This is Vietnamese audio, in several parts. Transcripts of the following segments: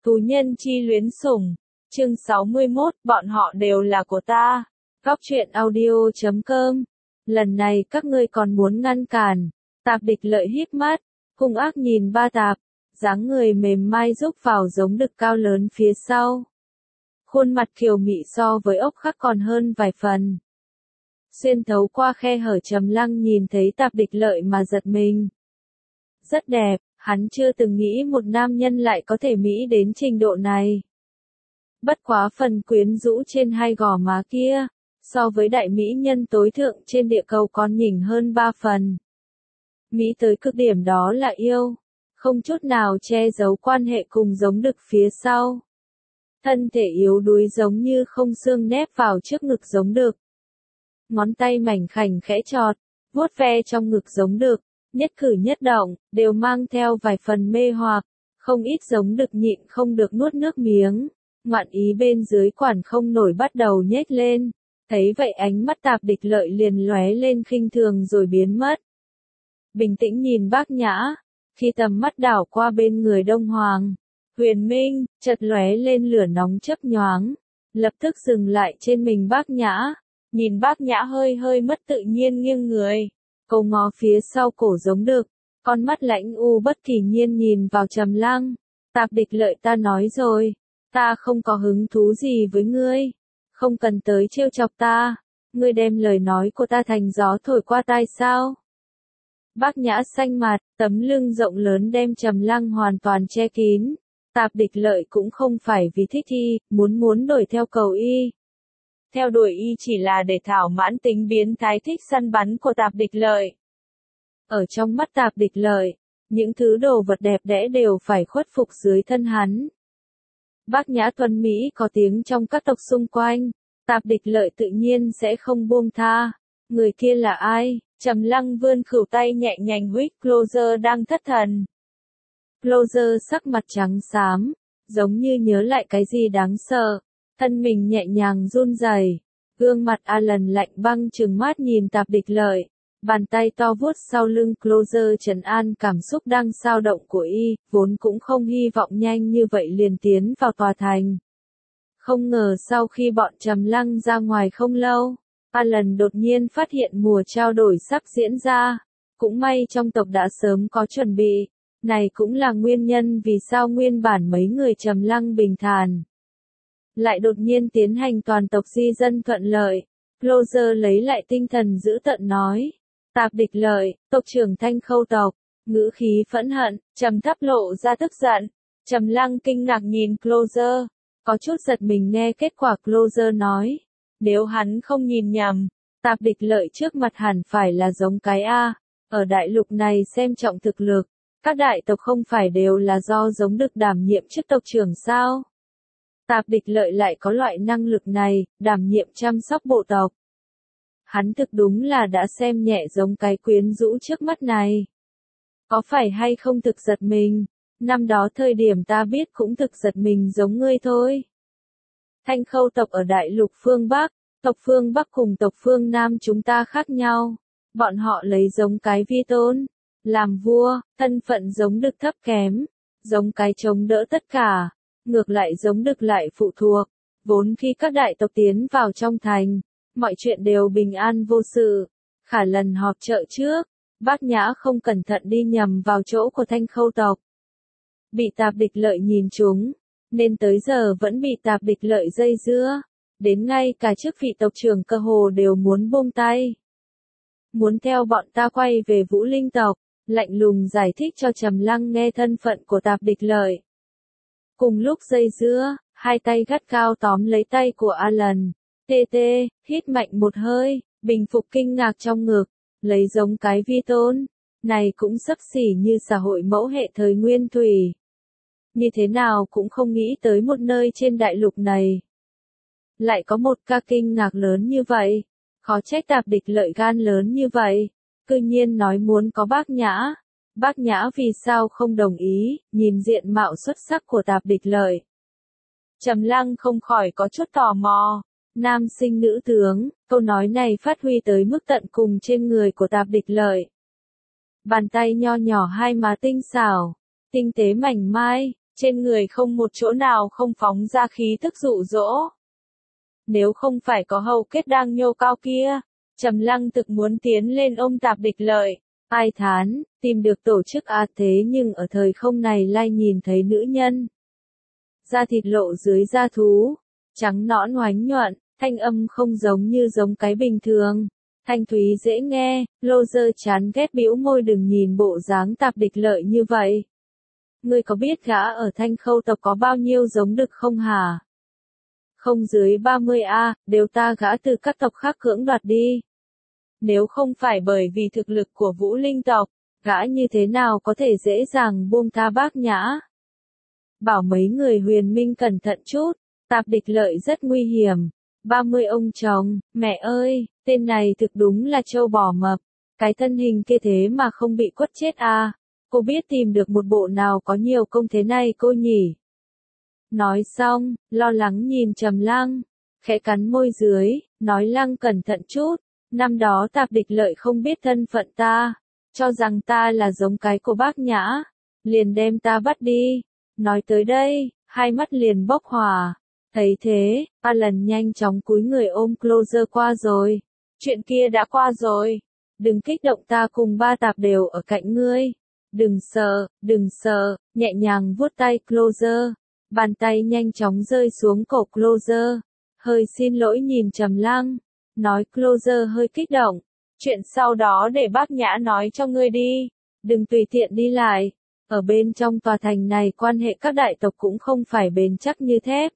Tù nhân chi luyến sủng. Chương 61, bọn họ đều là của ta. Góc truyện audio.com. Lần này các ngươi còn muốn ngăn cản. Tạp Địch Lợi híp mắt, hung ác nhìn Ba Tạp, dáng người mềm mai rúc vào giống đực cao lớn phía sau. Khuôn mặt kiều mị so với ốc khắc còn hơn vài phần. Xuyên thấu qua khe hở Trầm Lăng nhìn thấy Tạp Địch Lợi mà giật mình. Rất đẹp, hắn chưa từng nghĩ một nam nhân lại có thể mỹ đến trình độ này. Bất quá phần quyến rũ trên hai gò má kia, so với đại mỹ nhân tối thượng trên địa cầu còn nhỉnh hơn 3 phần. Mỹ tới cực điểm đó là yêu, không chút nào che giấu quan hệ cùng giống đực phía sau. Thân thể yếu đuối giống như không xương nép vào trước ngực giống đực. Ngón tay mảnh khảnh khẽ chọt, vuốt ve trong ngực giống đực, nhất cử nhất động, đều mang theo vài phần mê hoặc, không ít giống đực nhịn không được nuốt nước miếng. Ngoạn ý bên dưới quản không nổi bắt đầu nhếch lên, thấy vậy ánh mắt Tạp Địch Lợi liền lóe lên khinh thường rồi biến mất. Bình tĩnh nhìn Bác Nhã, khi tầm mắt đảo qua bên người Đông Hoàng, Huyền Minh, chợt lóe lên lửa nóng chớp nhoáng, lập tức dừng lại trên mình Bác Nhã, nhìn Bác Nhã hơi hơi mất tự nhiên nghiêng người, câu ngó phía sau cổ giống đực, con mắt lãnh u bất kỳ nhiên nhìn vào Trầm Lăng. Tạp Địch Lợi, ta nói rồi, ta không có hứng thú gì với ngươi, không cần tới trêu chọc ta, ngươi đem lời nói của ta thành gió thổi qua tai sao? Bác Nhã xanh mặt, tấm lưng rộng lớn đem Trầm Lăng hoàn toàn che kín. Tạp Địch Lợi cũng không phải vì thích y, muốn đổi theo cầu y. Theo đuổi y chỉ là để thỏa mãn tính biến thái thích săn bắn của Tạp Địch Lợi. Ở trong mắt Tạp Địch Lợi, những thứ đồ vật đẹp đẽ đều phải khuất phục dưới thân hắn. Bác Nhã tuấn Mỹ có tiếng trong các tộc xung quanh, Tạp Địch Lợi tự nhiên sẽ không buông tha. Người kia là ai? Trầm Lăng vươn khửu tay nhẹ nhàng huých Closer đang thất thần. Closer sắc mặt trắng xám, giống như nhớ lại cái gì đáng sợ, thân mình nhẹ nhàng run rẩy, gương mặt Alan lạnh băng trừng mắt nhìn Tạp Địch Lợi, bàn tay to vuốt sau lưng Closer trấn an cảm xúc đang xao động của y, vốn cũng không hy vọng nhanh như vậy liền tiến vào tòa thành. Không ngờ sau khi bọn Trầm Lăng ra ngoài không lâu, Alan đột nhiên phát hiện mùa trao đổi sắp diễn ra, cũng may trong tộc đã sớm có chuẩn bị, này cũng là nguyên nhân vì sao nguyên bản mấy người Trầm Lăng bình thản lại đột nhiên tiến hành toàn tộc di dân thuận lợi. Closer lấy lại tinh thần giữ tợn nói, Tạp Địch Lợi, tộc trưởng Thanh Khâu tộc, ngữ khí phẫn hận, trầm thấp lộ ra tức giận. Trầm Lăng kinh ngạc nhìn Closer, có chút giật mình nghe kết quả Closer nói, nếu hắn không nhìn nhầm, Tạp Địch Lợi trước mặt hẳn phải là giống cái A, ở đại lục này xem trọng thực lực, các đại tộc không phải đều là do giống đực đảm nhiệm chức tộc trưởng sao? Tạp Địch Lợi lại có loại năng lực này, đảm nhiệm chăm sóc bộ tộc. Hắn thực đúng là đã xem nhẹ giống cái quyến rũ trước mắt này. Có phải hay không thực giật mình, năm đó thời điểm ta biết cũng thực giật mình giống ngươi thôi. Thanh Khâu tộc ở đại lục phương Bắc, tộc phương Bắc cùng tộc phương Nam chúng ta khác nhau. Bọn họ lấy giống cái vi tôn, làm vua, thân phận giống đực thấp kém, giống cái chống đỡ tất cả, ngược lại giống đực lại phụ thuộc. Vốn khi các đại tộc tiến vào trong thành, mọi chuyện đều bình an vô sự. Khả lần họp chợ trước, Bác Nhã không cẩn thận đi nhầm vào chỗ của Thanh Khâu tộc. Bị Tạp Địch Lợi nhìn trúng, nên tới giờ vẫn bị Tạp Địch Lợi dây dưa. Đến ngay cả chức vị tộc trưởng cơ hồ đều muốn buông tay. Muốn theo bọn ta quay về Vũ Linh tộc, lạnh lùng giải thích cho Trầm Lăng nghe thân phận của Tạp Địch Lợi. Cùng lúc dây dưa, hai tay gắt cao tóm lấy tay của Alan. TT, hít mạnh một hơi, bình phục kinh ngạc trong ngực, lấy giống cái vi tôn. Này cũng xấp xỉ như xã hội mẫu hệ thời nguyên thủy. Như thế nào cũng không nghĩ tới một nơi trên đại lục này lại có một ca kinh ngạc lớn như vậy. Khó trách Tạp Địch Lợi gan lớn như vậy, cư nhiên nói muốn có Bác Nhã. Bác Nhã vì sao không đồng ý, nhìn diện mạo xuất sắc của Tạp Địch Lợi. Trầm Lăng không khỏi có chút tò mò, nam sinh nữ tướng, câu nói này phát huy tới mức tận cùng trên người của Tạp Địch Lợi. Bàn tay nho nhỏ hai má tinh xảo, tinh tế mảnh mai, trên người không một chỗ nào không phóng ra khí tức dụ dỗ. Nếu không phải có hầu kết đang nhô cao kia, Trầm Lăng thực muốn tiến lên ôm Tạp Địch Lợi. Ai thán, tìm được tổ chức thế nhưng ở thời không này lại nhìn thấy nữ nhân. Da thịt lộ dưới da thú, trắng nõn oánh nhuận, thanh âm không giống cái bình thường. Thanh thúy dễ nghe, Lô Dơ chán ghét bĩu môi đừng nhìn bộ dáng Tạp Địch Lợi như vậy. Ngươi có biết gã ở Thanh Khâu tộc có bao nhiêu giống đực không hả? Không dưới 30 đều ta gã từ các tộc khác cưỡng đoạt đi. Nếu không phải bởi vì thực lực của Vũ Linh tộc, gã như thế nào có thể dễ dàng buông tha Bác Nhã? Bảo mấy người Huyền Minh cẩn thận chút, Tạp Địch Lợi rất nguy hiểm. 30 ông chồng, mẹ ơi, tên này thực đúng là trâu bò mập. Cái thân hình kia thế mà không bị quất chết cô biết tìm được một bộ nào có nhiều công thế này cô nhỉ? Nói xong, lo lắng nhìn Trầm Lăng, khẽ cắn môi dưới, nói Lăng cẩn thận chút, năm đó Tạp Địch Lợi không biết thân phận ta, cho rằng ta là giống cái của Bác Nhã, liền đem ta bắt đi. Nói tới đây, hai mắt liền bốc hỏa. Thấy thế, Alan nhanh chóng cúi người ôm Closer qua rồi. Chuyện kia đã qua rồi. Đừng kích động, ta cùng ba Tạp đều ở cạnh ngươi. Đừng sợ, nhẹ nhàng vuốt tay Closer. Bàn tay nhanh chóng rơi xuống cổ Closer. Hơi xin lỗi nhìn Trầm Lăng. Nói Closer hơi kích động. Chuyện sau đó để Bác Nhã nói cho ngươi đi. Đừng tùy tiện đi lại. Ở bên trong tòa thành này quan hệ các đại tộc cũng không phải bền chắc như thép.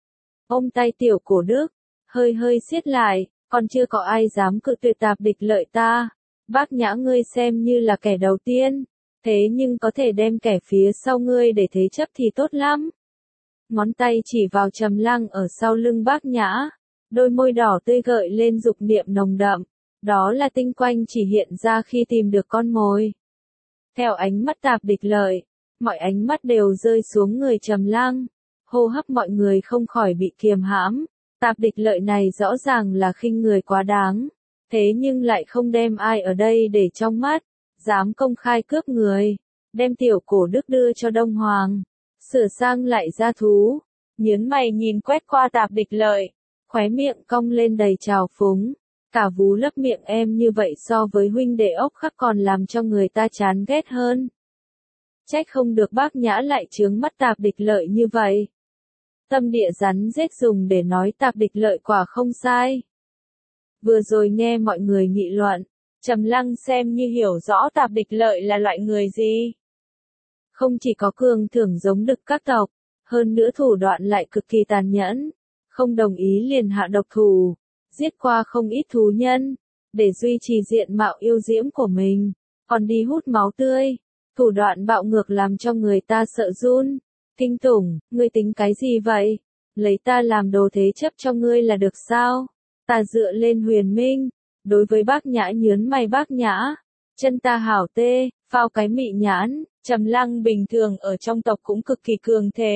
Ôm tay Tiểu Cổ Đức, hơi siết lại, còn chưa có ai dám cự tuyệt Tạp Địch Lợi ta. Bác Nhã ngươi xem như là kẻ đầu tiên, thế nhưng có thể đem kẻ phía sau ngươi để thế chấp thì tốt lắm. Ngón tay chỉ vào Trầm Lăng ở sau lưng Bác Nhã, đôi môi đỏ tươi gợi lên dục niệm nồng đậm, đó là tinh quang chỉ hiện ra khi tìm được con mồi. Theo ánh mắt Tạp Địch Lợi, mọi ánh mắt đều rơi xuống người Trầm Lăng. Hô hấp mọi người không khỏi bị kiềm hãm. Tạp Địch Lợi này rõ ràng là khinh người quá đáng, thế nhưng lại không đem ai ở đây để trong mắt, dám công khai cướp người, đem Tiểu Cổ Đức đưa cho Đông Hoàng, sửa sang lại gia thú, nhướng mày nhìn quét qua Tạp Địch Lợi, khóe miệng cong lên đầy trào phúng, cả vú lấp miệng em như vậy so với huynh đệ ốc khắc còn làm cho người ta chán ghét hơn. Trách không được Bác Nhã lại chướng mắt Tạp Địch Lợi như vậy. Tâm địa rắn rết dùng để nói Tạp Địch Lợi quả không sai. Vừa rồi nghe mọi người nghị luận, Trầm Lăng xem như hiểu rõ Tạp Địch Lợi là loại người gì. Không chỉ có cường thưởng giống đực các tộc, hơn nữa thủ đoạn lại cực kỳ tàn nhẫn, không đồng ý liền hạ độc thủ, giết qua không ít thú nhân, để duy trì diện mạo yêu diễm của mình, còn đi hút máu tươi, thủ đoạn bạo ngược làm cho người ta sợ run. Kinh tủng, ngươi tính cái gì vậy? Lấy ta làm đồ thế chấp cho ngươi là được sao? Ta dựa lên Huyền Minh, đối với Bác Nhã nhớn mày Bác Nhã, chân ta hảo tê, phao cái mị nhãn, Trầm Lăng bình thường ở trong tộc cũng cực kỳ cường thế.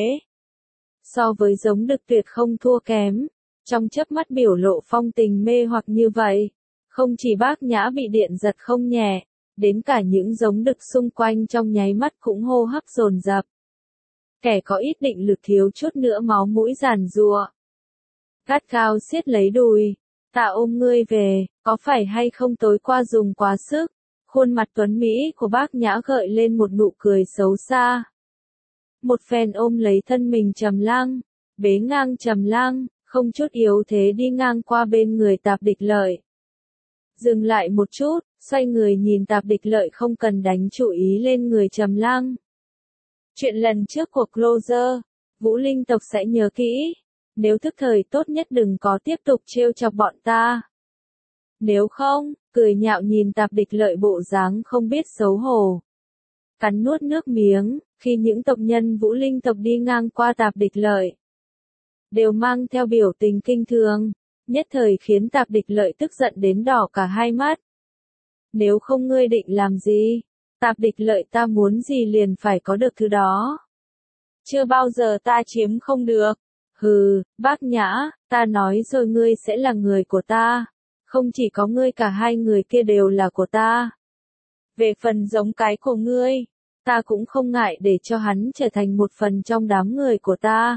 So với giống đực tuyệt không thua kém, trong chớp mắt biểu lộ phong tình mê hoặc như vậy, không chỉ Bác Nhã bị điện giật không nhẹ, đến cả những giống đực xung quanh trong nháy mắt cũng hô hấp dồn dập. Kẻ có ít định lực thiếu chút nữa máu mũi giàn giụa. Gắt gao siết lấy đùi, ta ôm ngươi về, có phải hay không tối qua dùng quá sức? Khuôn mặt tuấn Mỹ của Bác Nhã gợi lên một nụ cười xấu xa. Một phen ôm lấy thân mình Trầm Lăng, bế ngang Trầm Lăng, không chút yếu thế đi ngang qua bên người Tạp Địch Lợi. Dừng lại một chút, xoay người nhìn Tạp Địch Lợi không cần đánh chú ý lên người Trầm Lăng. Chuyện lần trước của Closer, Vũ Linh tộc sẽ nhớ kỹ. Nếu thức thời tốt nhất đừng có tiếp tục trêu chọc bọn ta. Nếu không, cười nhạo nhìn Tạp Địch Lợi bộ dáng không biết xấu hổ. Cắn nuốt nước miếng, khi những tộc nhân Vũ Linh tộc đi ngang qua Tạp Địch Lợi, đều mang theo biểu tình kinh thường, nhất thời khiến Tạp Địch Lợi tức giận đến đỏ cả hai mắt. Nếu không ngươi định làm gì? Tạp Địch Lợi ta muốn gì liền phải có được thứ đó. Chưa bao giờ ta chiếm không được. Hừ, Bác Nhã, ta nói rồi ngươi sẽ là người của ta. Không chỉ có ngươi cả hai người kia đều là của ta. Về phần giống cái của ngươi, ta cũng không ngại để cho hắn trở thành một phần trong đám người của ta.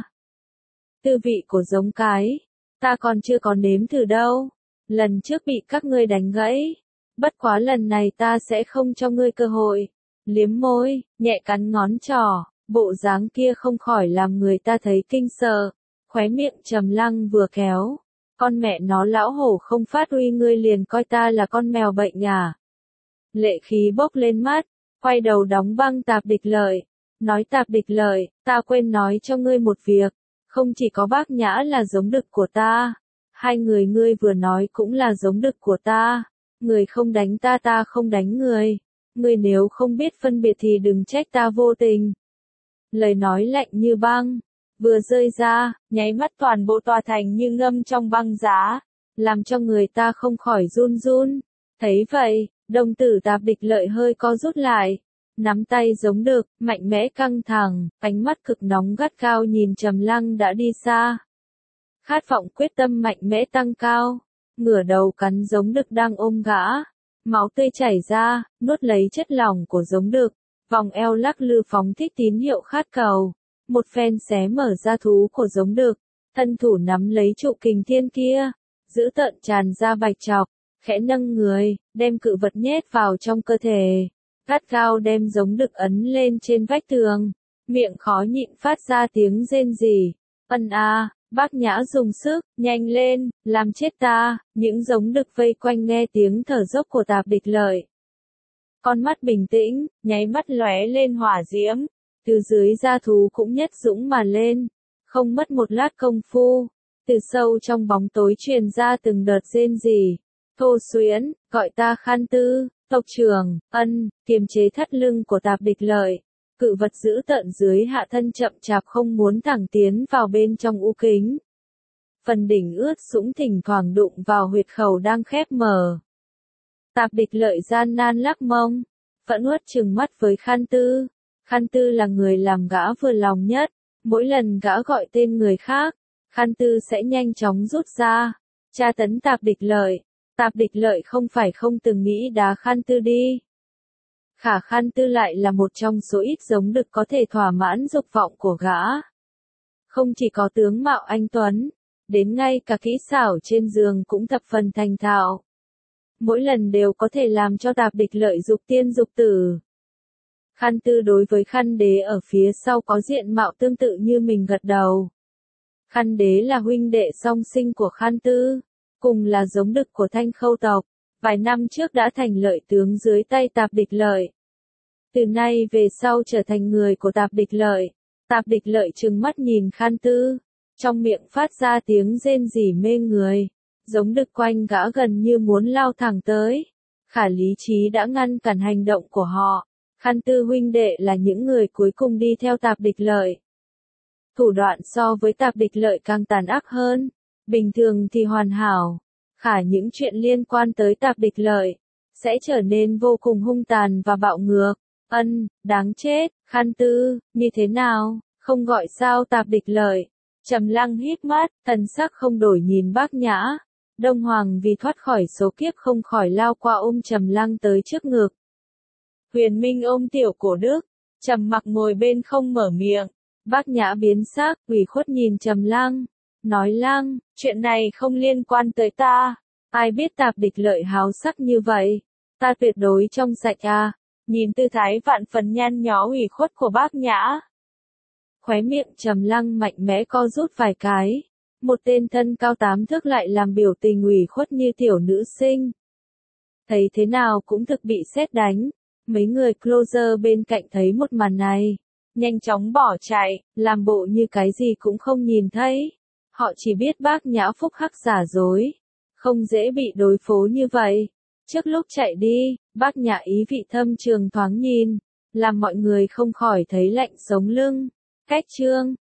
Tư vị của giống cái, ta còn chưa có nếm thử đâu. Lần trước bị các ngươi đánh gãy, bất quá lần này ta sẽ không cho ngươi cơ hội. Liếm môi, nhẹ cắn ngón trỏ, bộ dáng kia không khỏi làm người ta thấy kinh sợ. Khóe miệng Trầm Lăng vừa kéo, con mẹ nó lão hổ không phát uy ngươi liền coi ta là con mèo bệnh à. Lệ khí bốc lên mắt, quay đầu đóng băng Tạp Địch Lợi, nói Tạp Địch Lợi, ta quên nói cho ngươi một việc, không chỉ có Bác Nhã là giống đực của ta, hai người ngươi vừa nói cũng là giống đực của ta, người không đánh ta ta không đánh người, ngươi nếu không biết phân biệt thì đừng trách ta vô tình. Lời nói lạnh như băng, vừa rơi ra, nháy mắt toàn bộ tòa thành như ngâm trong băng giá, làm cho người ta không khỏi run run. Thấy vậy, đồng tử Tạp Địch Lợi hơi co rút lại, nắm tay giống đực, mạnh mẽ căng thẳng, ánh mắt cực nóng gắt gao nhìn Trầm Lăng đã đi xa. Khát vọng quyết tâm mạnh mẽ tăng cao, ngửa đầu cắn giống đực đang ôm gã, máu tươi chảy ra, nuốt lấy chất lỏng của giống đực, vòng eo lắc lư phóng thích tín hiệu khát cầu. Một phen xé mở ra thú của giống đực, thân thủ nắm lấy trụ kình thiên kia, giữ tợn tràn ra bạch trọc, khẽ nâng người, đem cự vật nhét vào trong cơ thể, gắt gao đem giống đực ấn lên trên vách tường, miệng khó nhịn phát ra tiếng rên rỉ. Ân a, Bác Nhã dùng sức, nhanh lên, làm chết ta. Những giống đực vây quanh nghe tiếng thở dốc của Tạp Địch Lợi, con mắt bình tĩnh, nháy mắt lóe lên hỏa diễm. Từ dưới da thú cũng nhất dũng mà lên, không mất một lát công phu, từ sâu trong bóng tối truyền ra từng đợt rên rỉ. Thô Xuyến, gọi ta Khan Tư, tộc trưởng, ân, kiềm chế thắt lưng của Tạp Địch Lợi. Cự vật giữ tợn dưới hạ thân chậm chạp không muốn thẳng tiến vào bên trong u kính. Phần đỉnh ướt sũng thỉnh thoảng đụng vào huyệt khẩu đang khép mở. Tạp Địch Lợi gian nan lắc mông, phẫn uất trừng mắt với Khan Tư. Khan Tư là người làm gã vừa lòng nhất, mỗi lần gã gọi tên người khác, Khan Tư sẽ nhanh chóng rút ra, tra tấn Tạp Địch Lợi. Tạp Địch Lợi không phải không từng nghĩ đá Khan Tư đi. Khả Khan Tư lại là một trong số ít giống đực có thể thỏa mãn dục vọng của gã. Không chỉ có tướng mạo anh tuấn, đến ngay cả kỹ xảo trên giường cũng thập phần thành thạo. Mỗi lần đều có thể làm cho Tạp Địch Lợi dục tiên dục tử. Khan Tư đối với Khăn Đế ở phía sau có diện mạo tương tự như mình gật đầu. Khăn Đế là huynh đệ song sinh của Khan Tư, cùng là giống đực của Thanh Khâu tộc, vài năm trước đã thành lợi tướng dưới tay Tạp Địch Lợi. Từ nay về sau trở thành người của Tạp Địch Lợi. Tạp Địch Lợi trừng mắt nhìn Khan Tư, trong miệng phát ra tiếng rên rỉ mê người, giống đực quanh gã gần như muốn lao thẳng tới. Khả lý trí đã ngăn cản hành động của họ. Khan Tư huynh đệ là những người cuối cùng đi theo Tạp Địch Lợi. Thủ đoạn so với Tạp Địch Lợi càng tàn ác hơn, bình thường thì hoàn hảo, khả những chuyện liên quan tới Tạp Địch Lợi sẽ trở nên vô cùng hung tàn và bạo ngược. Ân, đáng chết, Khan Tư, như thế nào, không gọi sao Tạp Địch Lợi. Trầm Lăng híp mắt, thần sắc không đổi nhìn Bác Nhã. Đông Hoàng vì thoát khỏi số kiếp không khỏi lao qua ôm Trầm Lăng tới trước ngực. Huyền Minh ôm Tiểu Cổ Đức, trầm mặc ngồi bên không mở miệng. Bác Nhã biến sắc, ủy khuất nhìn Trầm Lăng, nói Lăng, chuyện này không liên quan tới ta, ai biết Tạp Địch Lợi háo sắc như vậy, ta tuyệt đối trong sạch à. Nhìn tư thái vạn phần nhăn nhó ủy khuất của Bác Nhã, khóe miệng Trầm Lăng mạnh mẽ co rút vài cái, một tên thân cao 8 thước lại làm biểu tình ủy khuất như tiểu nữ sinh. Thấy thế nào cũng thực bị sét đánh. Mấy người closer bên cạnh thấy một màn này, nhanh chóng bỏ chạy, làm bộ như cái gì cũng không nhìn thấy. Họ chỉ biết Bác Nhã phúc hắc giả dối, không dễ bị đối phó như vậy. Trước lúc chạy đi, Bác Nhã ý vị thâm trường thoáng nhìn, làm mọi người không khỏi thấy lạnh sống lưng. Cách chương